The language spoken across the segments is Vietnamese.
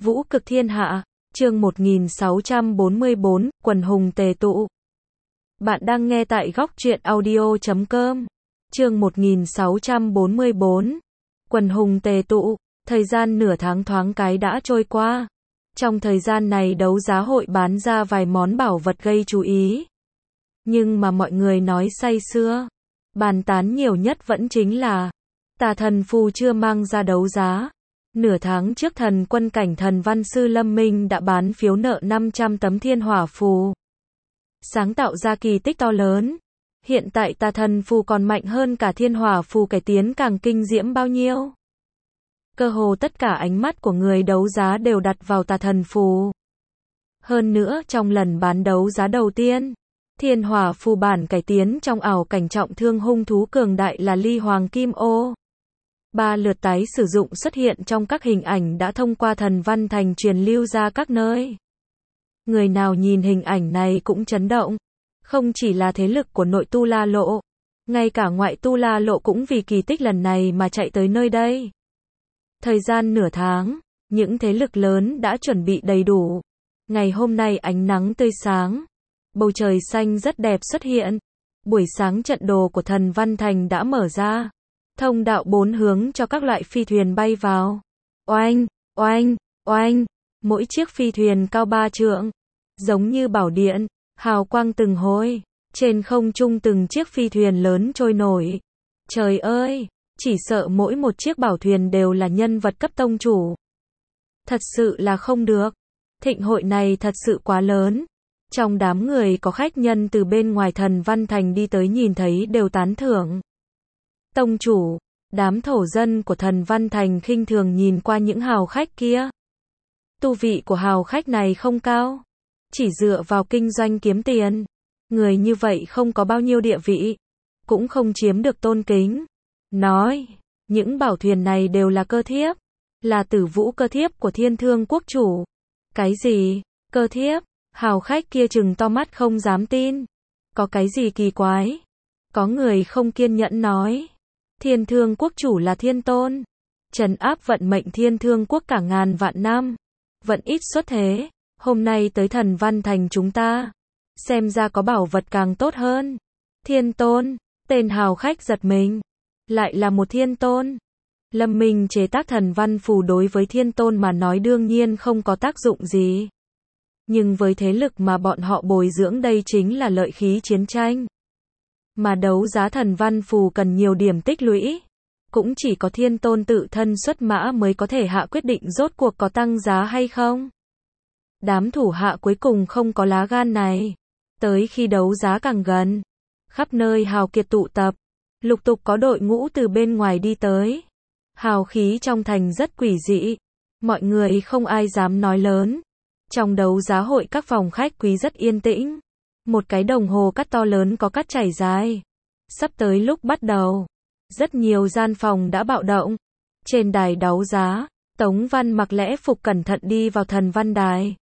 Vũ cực thiên hạ, chương 1644, quần hùng tề tụ. Bạn đang nghe tại góc truyện audio.com. Chương 1644, quần hùng tề tụ. Thời gian nửa tháng thoáng cái đã trôi qua. Trong thời gian này đấu giá hội bán ra vài món bảo vật gây chú ý. Nhưng mà mọi người nói say sưa. Bàn tán nhiều nhất vẫn chính là Tà thần phù chưa mang ra đấu giá. Nửa tháng trước thần quân cảnh thần văn sư Lâm Minh đã bán phiếu nợ 500 tấm thiên hỏa phù. Sáng tạo ra kỳ tích to lớn. Hiện tại tà thần phù còn mạnh hơn cả thiên hỏa phù, cải tiến càng kinh diễm bao nhiêu. Cơ hồ tất cả ánh mắt của người đấu giá đều đặt vào tà thần phù. Hơn nữa trong lần bán đấu giá đầu tiên, thiên hỏa phù bản cải tiến trong ảo cảnh trọng thương hung thú cường đại là Ly Hoàng Kim Ô. 3 lượt tái sử dụng xuất hiện trong các hình ảnh đã thông qua thần văn thành truyền lưu ra các nơi. Người nào nhìn hình ảnh này cũng chấn động. Không chỉ là thế lực của nội tu La Lộ, ngay cả ngoại tu La Lộ cũng vì kỳ tích lần này mà chạy tới nơi đây. Thời gian nửa tháng, những thế lực lớn đã chuẩn bị đầy đủ. Ngày hôm nay ánh nắng tươi sáng, bầu trời xanh rất đẹp xuất hiện. Buổi sáng trận đồ của thần văn thành đã mở ra. Thông đạo 4 hướng cho các loại phi thuyền bay vào. Oanh, oanh, oanh, mỗi chiếc phi thuyền cao 3 trượng, giống như bảo điện, hào quang từng hồi. Trên không trung từng chiếc phi thuyền lớn trôi nổi. Trời ơi, chỉ sợ mỗi một chiếc bảo thuyền đều là nhân vật cấp tông chủ. Thật sự là không được. Thịnh hội này thật sự quá lớn. Trong đám người có khách nhân từ bên ngoài thần văn thành đi tới nhìn thấy đều tán thưởng. Tông chủ, đám thổ dân của thần văn thành khinh thường nhìn qua những hào khách kia. Tu vị của hào khách này không cao, chỉ dựa vào kinh doanh kiếm tiền. Người như vậy không có bao nhiêu địa vị, cũng không chiếm được tôn kính. Nói, những bảo thuyền này đều là cơ thiếp, là tử vũ cơ thiếp của Thiên Thương quốc chủ. Cái gì? Cơ thiếp? Hào khách kia trừng to mắt không dám tin. Có cái gì kỳ quái? Có người không kiên nhẫn nói. Thiên Thương quốc chủ là thiên tôn, trấn áp vận mệnh Thiên Thương quốc cả ngàn vạn năm, vẫn ít xuất thế. Hôm nay tới thần văn thành chúng ta, xem ra có bảo vật càng tốt hơn. Thiên tôn, tên hào khách giật mình, lại là một thiên tôn. Lâm Minh chế tác thần văn phù đối với thiên tôn mà nói đương nhiên không có tác dụng gì. Nhưng với thế lực mà bọn họ bồi dưỡng đây chính là lợi khí chiến tranh. Mà đấu giá thần văn phù cần nhiều điểm tích lũy. Cũng chỉ có thiên tôn tự thân xuất mã mới có thể hạ quyết định rốt cuộc có tăng giá hay không. Đám thủ hạ cuối cùng không có lá gan này. Tới khi đấu giá càng gần, khắp nơi hào kiệt tụ tập, lục tục có đội ngũ từ bên ngoài đi tới. Hào khí trong thành rất quỷ dị. Mọi người không ai dám nói lớn. Trong đấu giá hội các phòng khách quý rất yên tĩnh. Một cái đồng hồ cắt to lớn có cắt chảy dài. Sắp tới lúc bắt đầu, rất nhiều gian phòng đã bạo động. Trên đài đấu giá, Tống Văn mặc lễ phục cẩn thận đi vào thần văn đài.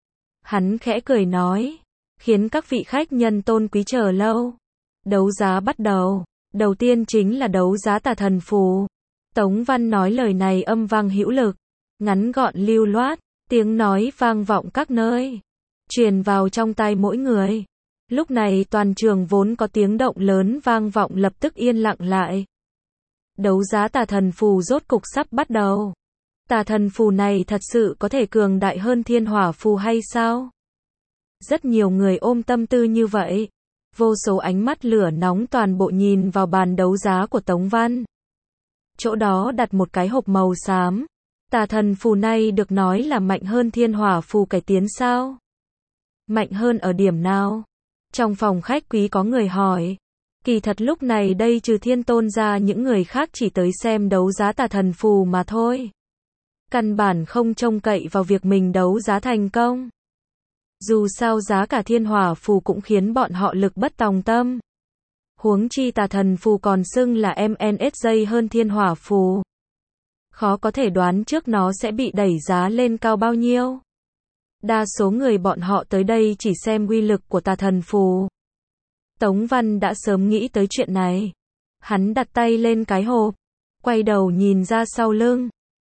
Hắn khẽ cười nói, khiến các vị khách nhân tôn quý chờ lâu. Đấu giá bắt đầu. Đầu tiên chính là đấu giá tà thần phù. Tống Văn nói lời này âm vang hữu lực, ngắn gọn lưu loát, tiếng nói vang vọng các nơi, truyền vào trong tai mỗi người. Lúc này toàn trường vốn có tiếng động lớn vang vọng lập tức yên lặng lại. Đấu giá tà thần phù rốt cục sắp bắt đầu. Tà thần phù này thật sự có thể cường đại hơn thiên hỏa phù hay sao? Rất nhiều người ôm tâm tư như vậy. Vô số ánh mắt lửa nóng toàn bộ nhìn vào bàn đấu giá của Tống Văn. Chỗ đó đặt một cái hộp màu xám. Tà thần phù này được nói là mạnh hơn thiên hỏa phù cải tiến sao? Mạnh hơn ở điểm nào? Trong phòng khách quý có người hỏi. Kỳ thật lúc này đây trừ thiên tôn ra những người khác chỉ tới xem đấu giá tà thần phù mà thôi. Căn bản không trông cậy vào việc mình đấu giá thành công. Dù sao giá cả thiên hỏa phù cũng khiến bọn họ lực bất tòng tâm. Huống chi tà thần phù còn xưng là MNSJ hơn thiên hỏa phù. Khó có thể đoán trước nó sẽ bị đẩy giá lên cao bao nhiêu. Đa số người bọn họ tới đây chỉ xem uy lực của tà thần phù. Tống Văn đã sớm nghĩ tới chuyện này. Hắn đặt tay lên cái hộp, quay đầu nhìn ra sau lưng.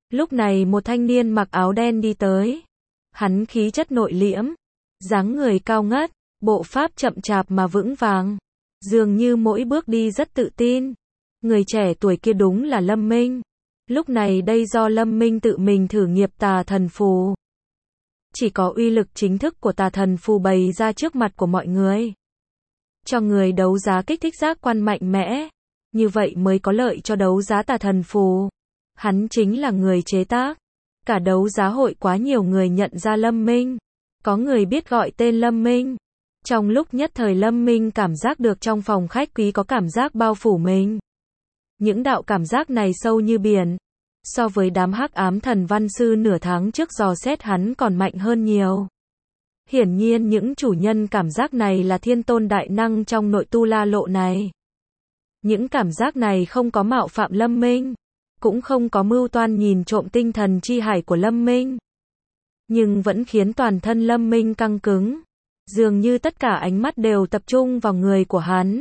Lúc này một thanh niên mặc áo đen đi tới. Hắn khí chất nội liễm, dáng người cao ngất, bộ pháp chậm chạp mà vững vàng, dường như mỗi bước đi rất tự tin. Người trẻ tuổi kia đúng là Lâm Minh. Lúc này đây do Lâm Minh tự mình thử nghiệp tà thần phù. Chỉ có uy lực chính thức của tà thần phù bày ra trước mặt của mọi người. Cho người đấu giá kích thích giác quan mạnh mẽ. Như vậy mới có lợi cho đấu giá tà thần phù. Hắn chính là người chế tác. Cả đấu giá hội quá nhiều người nhận ra Lâm Minh. Có người biết gọi tên Lâm Minh. Trong lúc nhất thời Lâm Minh cảm giác được trong phòng khách quý có cảm giác bao phủ mình. Những đạo cảm giác này sâu như biển. So với đám hắc ám thần văn sư nửa tháng trước dò xét hắn còn mạnh hơn nhiều. Hiển nhiên những chủ nhân cảm giác này là thiên tôn đại năng trong nội tu la lộ này. Những cảm giác này không có mạo phạm Lâm Minh. Cũng không có mưu toan nhìn trộm tinh thần chi hải của Lâm Minh. Nhưng vẫn khiến toàn thân Lâm Minh căng cứng. Dường như tất cả ánh mắt đều tập trung vào người của hắn.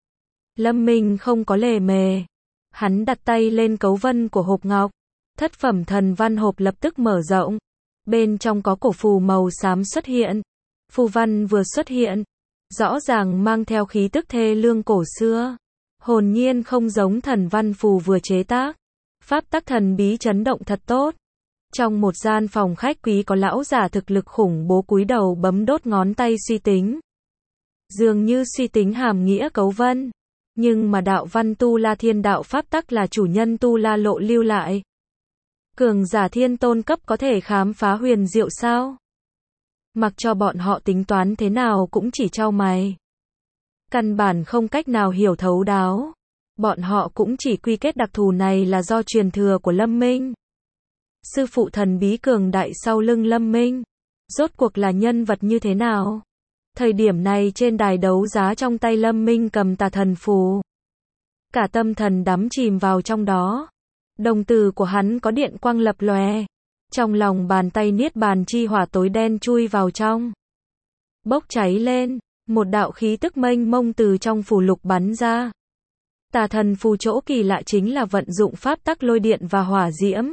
Lâm Minh không có lề mề. Hắn đặt tay lên cấu vân của hộp ngọc. Thất phẩm thần văn hộp lập tức mở rộng. Bên trong có cổ phù màu xám xuất hiện. Phù văn vừa xuất hiện, rõ ràng mang theo khí tức thê lương cổ xưa. Hồn nhiên không giống thần văn phù vừa chế tác. Pháp tắc thần bí chấn động thật tốt. Trong một gian phòng khách quý có lão giả thực lực khủng bố cúi đầu bấm đốt ngón tay suy tính. Dường như suy tính hàm nghĩa cấu vân. Nhưng mà đạo văn tu la thiên đạo pháp tắc là chủ nhân tu la lộ lưu lại. Cường giả thiên tôn cấp có thể khám phá huyền diệu sao? Mặc cho bọn họ tính toán thế nào cũng chỉ chau mày. Căn bản không cách nào hiểu thấu đáo. Bọn họ cũng chỉ quy kết đặc thù này là do truyền thừa của Lâm Minh. Sư phụ thần bí cường đại sau lưng Lâm Minh. Rốt cuộc là nhân vật như thế nào? Thời điểm này trên đài đấu giá trong tay Lâm Minh cầm tà thần phù. Cả tâm thần đắm chìm vào trong đó. Đồng tử của hắn có điện quang lập lòe. Trong lòng bàn tay niết bàn chi hỏa tối đen chui vào trong. Bốc cháy lên. Một đạo khí tức mênh mông từ trong phù lục bắn ra. Tà thần phù chỗ kỳ lạ chính là vận dụng pháp tắc lôi điện và hỏa diễm.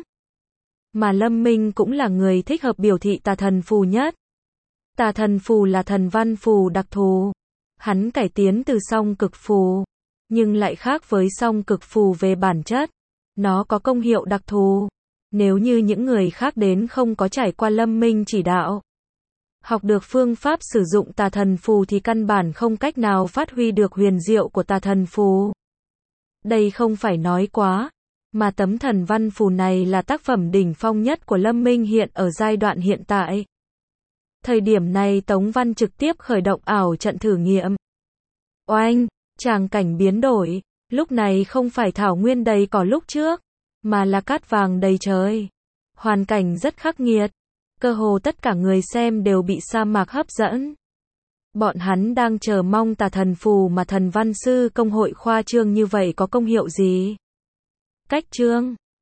Mà Lâm Minh cũng là người thích hợp biểu thị tà thần phù nhất. Tà thần phù là thần văn phù đặc thù. Hắn cải tiến từ song cực phù. Nhưng lại khác với song cực phù về bản chất. Nó có công hiệu đặc thù. Nếu như những người khác đến không có trải qua Lâm Minh chỉ đạo. Học được phương pháp sử dụng tà thần phù thì căn bản không cách nào phát huy được huyền diệu của tà thần phù. Đây không phải nói quá. Mà tấm thần văn phù này là tác phẩm đỉnh phong nhất của Lâm Minh hiện ở giai đoạn hiện tại. Thời điểm này Tống Văn trực tiếp khởi động ảo trận thử nghiệm. Oanh, tràng cảnh biến đổi. Lúc này không phải thảo nguyên đầy cỏ lúc trước, mà là cát vàng đầy trời. Hoàn cảnh rất khắc nghiệt. Cơ hồ tất cả người xem đều bị sa mạc hấp dẫn. Bọn hắn đang chờ mong tà thần phù mà thần văn sư công hội khoa trương như vậy có công hiệu gì. Cách trương.